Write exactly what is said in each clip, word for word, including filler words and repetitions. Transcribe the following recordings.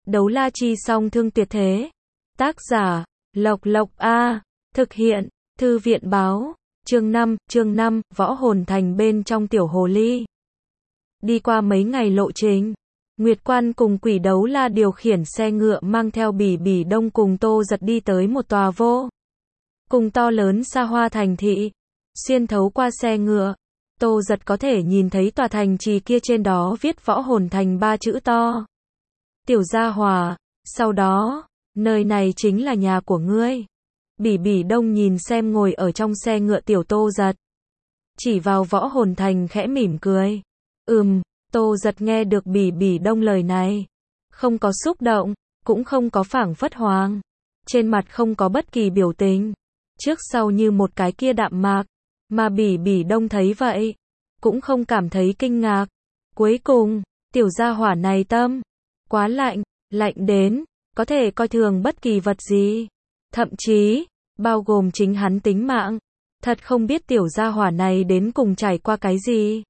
Đấu la chi song thương tuyệt thế. Tác giả, Lộc Lộc A. Thực hiện, Thư viện báo. Chương năm, chương năm, Võ Hồn Thành bên trong tiểu hồ ly. Đi qua mấy ngày lộ trình, Nguyệt Quan cùng Quỷ Đấu La điều khiển xe ngựa mang theo Bỉ Bỉ Đông cùng Tô Giật đi tới một tòa vô cùng to lớn xa hoa thành thị. Xuyên thấu qua xe ngựa, Tô Giật có thể nhìn thấy tòa thành trì kia, trên đó viết Võ Hồn Thành ba chữ to. Tiểu gia hòa, sau đó, nơi này chính là nhà của ngươi. Bỉ Bỉ Đông nhìn xem ngồi ở trong xe ngựa tiểu Tô Giật, chỉ vào Võ Hồn Thành khẽ mỉm cười. Ừm, Tô Giật nghe được Bỉ Bỉ Đông lời này, không có xúc động, cũng không có phảng phất hoàng, trên mặt không có bất kỳ biểu tình, trước sau như một cái kia đạm mạc, mà Bỉ Bỉ Đông thấy vậy, cũng không cảm thấy kinh ngạc. Cuối cùng, tiểu gia hỏa này tâm quá lạnh, lạnh đến có thể coi thường bất kỳ vật gì, thậm chí bao gồm chính hắn tính mạng. Thật không biết tiểu gia hỏa này đến cùng trải qua cái gì.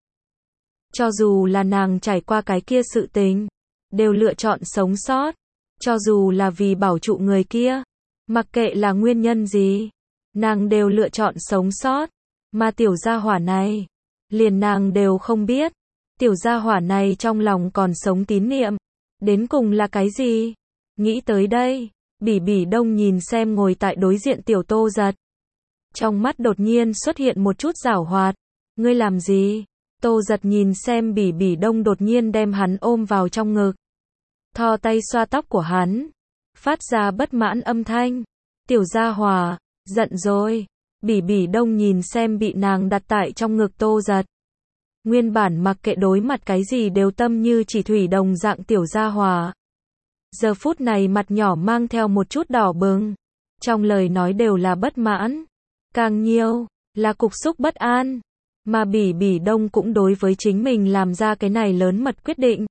Cho dù là nàng trải qua cái kia sự tình, đều lựa chọn sống sót. Cho dù là vì bảo trụ người kia, mặc kệ là nguyên nhân gì, nàng đều lựa chọn sống sót. Mà tiểu gia hỏa này, liền nàng đều không biết, tiểu gia hỏa này trong lòng còn sống tín niệm, đến cùng là cái gì? Nghĩ tới đây, Bỉ Bỉ Đông nhìn xem ngồi tại đối diện tiểu Tô Giật, trong mắt đột nhiên xuất hiện một chút giảo hoạt. Ngươi làm gì? Tô Giật nhìn xem Bỉ Bỉ Đông đột nhiên đem hắn ôm vào trong ngực, thò tay xoa tóc của hắn, phát ra bất mãn âm thanh. Tiểu gia hòa, giận rồi. Bỉ Bỉ Đông nhìn xem bị nàng đặt tại trong ngực Tô Giật, nguyên bản mặc kệ đối mặt cái gì đều tâm như chỉ thủy đồng dạng tiểu gia hòa, giờ phút này mặt nhỏ mang theo một chút đỏ bừng, trong lời nói đều là bất mãn, càng nhiều là cục xúc bất an. Mà Bỉ Bỉ Đông cũng đối với chính mình làm ra cái này lớn mật quyết định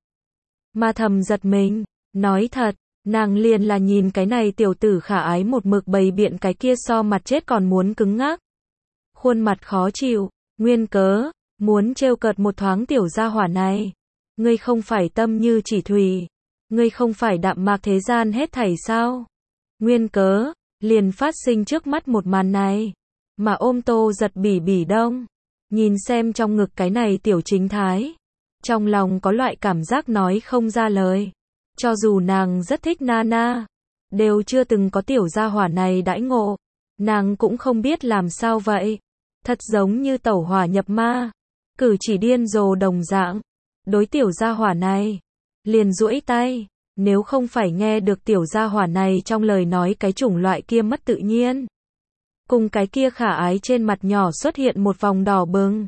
mà thầm giật mình. Nói thật, nàng liền là nhìn cái này tiểu tử khả ái một mực bày biện cái kia so mặt chết còn muốn cứng ngắc, khuôn mặt khó chịu, nguyên cớ muốn trêu cợt một thoáng tiểu gia hỏa này. Ngươi không phải tâm như chỉ thủy, ngươi không phải đạm mạc thế gian hết thảy sao? Nguyên cớ liền phát sinh trước mắt một màn này, mà ôm Tô Giật Bỉ Bỉ Đông, nhìn xem trong ngực cái này tiểu chính thái, trong lòng có loại cảm giác nói không ra lời. Cho dù nàng rất thích Nana, đều chưa từng có tiểu gia hỏa này đãi ngộ, nàng cũng không biết làm sao vậy. Thật giống như tẩu hỏa nhập ma, cử chỉ điên rồ đồng dạng. Đối tiểu gia hỏa này, liền duỗi tay, nếu không phải nghe được tiểu gia hỏa này trong lời nói cái chủng loại kia mất tự nhiên, cùng cái kia khả ái trên mặt nhỏ xuất hiện một vòng đỏ bừng,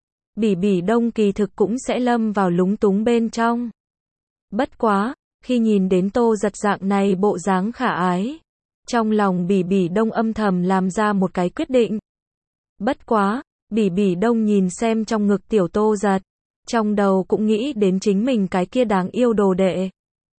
Bỉ Bỉ Đông kỳ thực cũng sẽ lâm vào lúng túng bên trong. Bất quá, khi nhìn đến Tô Giật dạng này bộ dáng khả ái, trong lòng Bỉ Bỉ Đông âm thầm làm ra một cái quyết định. Bất quá, Bỉ Bỉ Đông nhìn xem trong ngực tiểu Tô Giật, trong đầu cũng nghĩ đến chính mình cái kia đáng yêu đồ đệ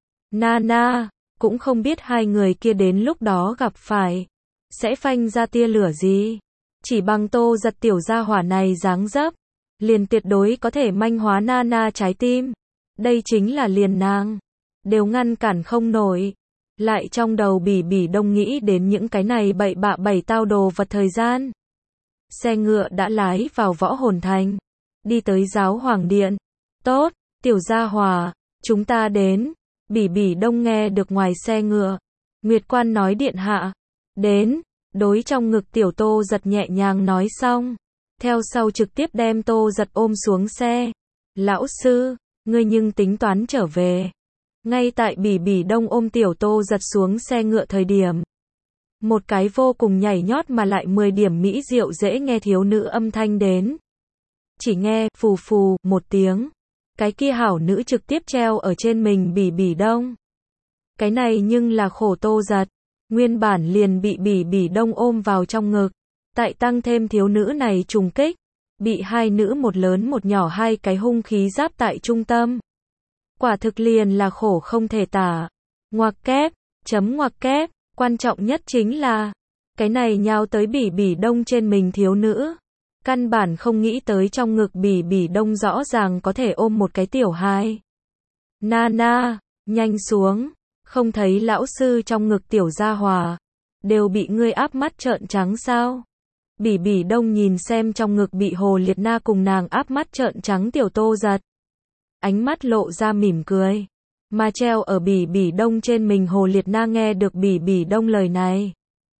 Nana, cũng không biết hai người kia đến lúc đó gặp phải sẽ phanh ra tia lửa gì. Chỉ bằng Tô Giật tiểu gia hỏa này dáng dấp, liền tuyệt đối có thể manh hóa Nana trái tim. Đây chính là liền nàng đều ngăn cản không nổi. Lại trong đầu Bỉ Bỉ Đông nghĩ đến những cái này bậy bạ bày tao đồ vật thời gian. Xe ngựa đã lái vào Võ Hồn Thành, đi tới Giáo Hoàng Điện. Tốt, tiểu gia hòa, chúng ta đến. Bỉ Bỉ Đông nghe được ngoài xe ngựa, Nguyệt Quan nói điện hạ đến, đối trong ngực tiểu Tô Giật nhẹ nhàng nói xong, theo sau trực tiếp đem Tô Giật ôm xuống xe. Lão sư, ngươi nhưng tính toán trở về. Ngay tại Bỉ Bỉ Đông ôm tiểu Tô Giật xuống xe ngựa thời điểm, một cái vô cùng nhảy nhót mà lại mười điểm mỹ diệu dễ nghe thiếu nữ âm thanh đến. Chỉ nghe phù phù một tiếng, cái kia hảo nữ trực tiếp treo ở trên mình Bỉ Bỉ Đông. Cái này nhưng là khổ Tô Giật, nguyên bản liền bị Bỉ Bỉ Đông ôm vào trong ngực, tại tăng thêm thiếu nữ này trùng kích, bị hai nữ một lớn một nhỏ hai cái hung khí giáp tại trung tâm. Quả thực liền là khổ không thể tả. Ngoặc kép, chấm ngoặc kép, quan trọng nhất chính là, cái này nhào tới Bỉ Bỉ Đông trên mình thiếu nữ, căn bản không nghĩ tới trong ngực Bỉ Bỉ Đông rõ ràng có thể ôm một cái tiểu hài. Nana, nhanh xuống, Không thấy lão sư trong ngực tiểu gia hỏa, đều bị ngươi áp mắt trợn trắng sao? Bỉ Bỉ Đông nhìn xem trong ngực bị Hồ Liệt Na cùng nàng áp mắt trợn trắng tiểu Tô Giật. Ánh mắt lộ ra mỉm cười. Mà treo ở Bỉ Bỉ Đông trên mình Hồ Liệt Na nghe được Bỉ Bỉ Đông lời này,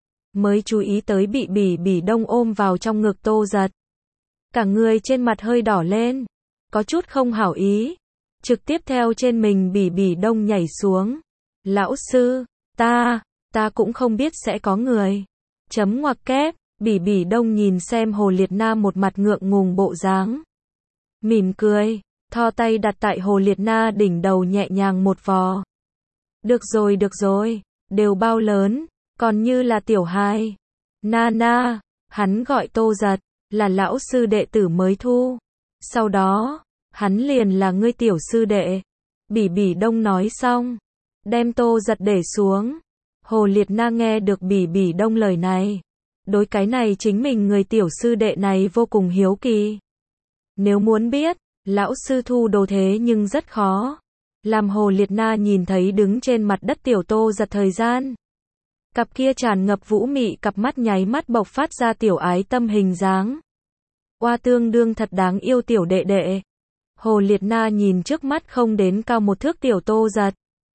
mới chú ý tới bị Bỉ Bỉ Đông ôm vào trong ngực Tô Giật. Cả người trên mặt hơi đỏ lên, có chút không hảo ý, trực tiếp theo trên mình Bỉ Bỉ Đông nhảy xuống. Lão sư, ta, ta cũng không biết sẽ có người. Chấm ngoặc kép, Bỉ Bỉ Đông nhìn xem Hồ Liệt Na một mặt ngượng ngùng bộ dáng, mỉm cười, thò tay đặt tại Hồ Liệt Na đỉnh đầu nhẹ nhàng một vò. Được rồi được rồi, đều bao lớn, còn như là tiểu hài. Na na, hắn gọi Tô Giật, là lão sư đệ tử mới thu. Sau đó, hắn liền là ngươi tiểu sư đệ. Bỉ Bỉ Đông nói xong, đem Tô Giật để xuống. Hồ Liệt Na nghe được Bỉ Bỉ Đông lời này, đối cái này chính mình người tiểu sư đệ này vô cùng hiếu kỳ. Nếu muốn biết, lão sư thu đồ thế nhưng rất khó. Làm Hồ Liệt Na nhìn thấy đứng trên mặt đất tiểu Tô Giật thời gian, cặp kia tràn ngập vũ mị cặp mắt nháy mắt bộc phát ra tiểu ái tâm hình dáng. Oa tương đương thật đáng yêu tiểu đệ đệ. Hồ Liệt Na nhìn trước mắt không đến cao một thước tiểu Tô Giật,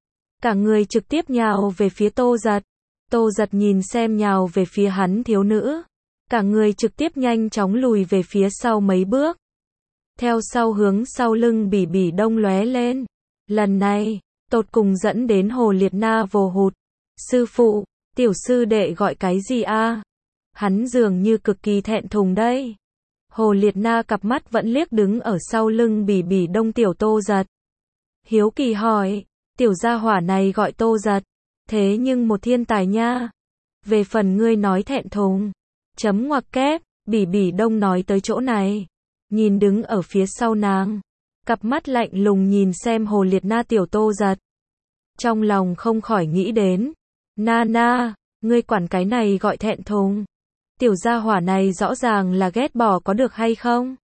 cả người trực tiếp nhào về phía Tô Giật. Tô Giật nhìn xem nhào về phía hắn thiếu nữ, cả người trực tiếp nhanh chóng lùi về phía sau mấy bước, theo sau hướng sau lưng Bỉ Bỉ Đông lóe lên. Lần này, tột cùng dẫn đến Hồ Liệt Na vồ hụt. Sư phụ, tiểu sư đệ gọi cái gì a? Hắn dường như cực kỳ thẹn thùng đây. Hồ Liệt Na cặp mắt vẫn liếc đứng ở sau lưng Bỉ Bỉ Đông tiểu Tô Giật, hiếu kỳ hỏi, tiểu gia hỏa này gọi Tô Giật, thế nhưng một thiên tài nha. Về phần ngươi nói thẹn thùng, chấm ngoặc kép, Bỉ Bỉ Đông nói tới chỗ này, nhìn đứng ở phía sau nàng, cặp mắt lạnh lùng nhìn xem Hồ Liệt Na tiểu Tô Giật. Trong lòng không khỏi nghĩ đến, na na, ngươi quản cái này gọi thẹn thùng. Tiểu gia hỏa này rõ ràng là ghét bỏ có được hay không?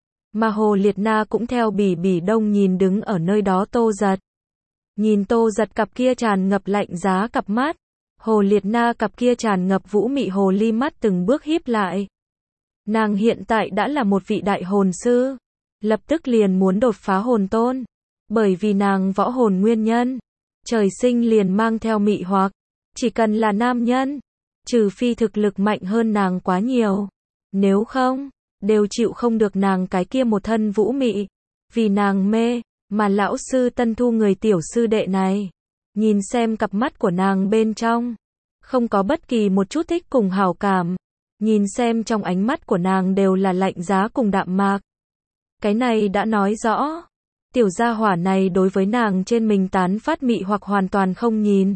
Mà Hồ Liệt Na cũng theo Bỉ Bỉ Đông nhìn đứng ở nơi đó Tô Giật. Nhìn Tô Giật cặp kia tràn ngập lạnh giá cặp mắt, Hồ Liệt Na cặp kia tràn ngập vũ mị hồ ly mắt từng bước híp lại. Nàng hiện tại đã là một vị đại hồn sư, lập tức liền muốn đột phá hồn tôn, bởi vì nàng võ hồn nguyên nhân, trời sinh liền mang theo mị hoặc, chỉ cần là nam nhân, trừ phi thực lực mạnh hơn nàng quá nhiều, nếu không, đều chịu không được nàng cái kia một thân vũ mị, vì nàng mê. Mà lão sư tân thu người tiểu sư đệ này, nhìn xem cặp mắt của nàng bên trong, không có bất kỳ một chút thích cùng hảo cảm, nhìn xem trong ánh mắt của nàng đều là lạnh giá cùng đạm mạc. Cái này đã nói rõ, tiểu gia hỏa này đối với nàng trên mình tán phát mị hoặc hoàn toàn không nhìn.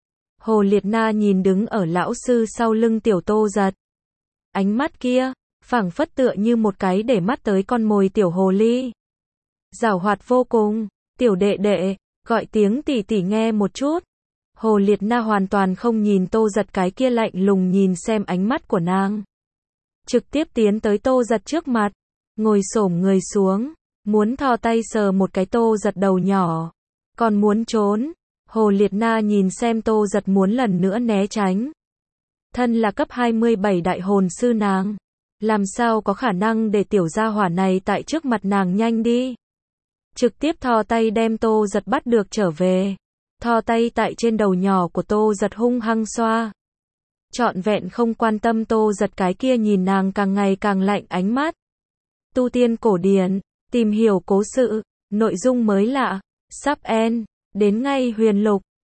Hồ Liệt Na nhìn đứng ở lão sư sau lưng tiểu Tô Giật, ánh mắt kia, phảng phất tựa như một cái để mắt tới con mồi tiểu hồ ly. Giảo hoạt vô cùng, tiểu đệ đệ, gọi tiếng tỷ tỷ nghe một chút. Hồ Liệt Na hoàn toàn không nhìn Tô Giật cái kia lạnh lùng nhìn xem ánh mắt của nàng, trực tiếp tiến tới Tô Giật trước mặt, ngồi xổm người xuống, muốn thò tay sờ một cái Tô Giật đầu nhỏ, còn muốn trốn. Hồ Liệt Na nhìn xem Tô Giật muốn lần nữa né tránh. Thân là cấp hai mươi bảy đại hồn sư nàng, làm sao có khả năng để tiểu gia hỏa này tại trước mặt nàng nhanh đi. Trực tiếp thò tay đem Tô Giật bắt được trở về, thò tay tại trên đầu nhỏ của Tô Giật hung hăng xoa. Trọn vẹn không quan tâm Tô Giật cái kia nhìn nàng càng ngày càng lạnh ánh mắt. Tu tiên cổ điển, tìm hiểu cố sự, nội dung mới lạ, sắp end, đến ngay huyền lục.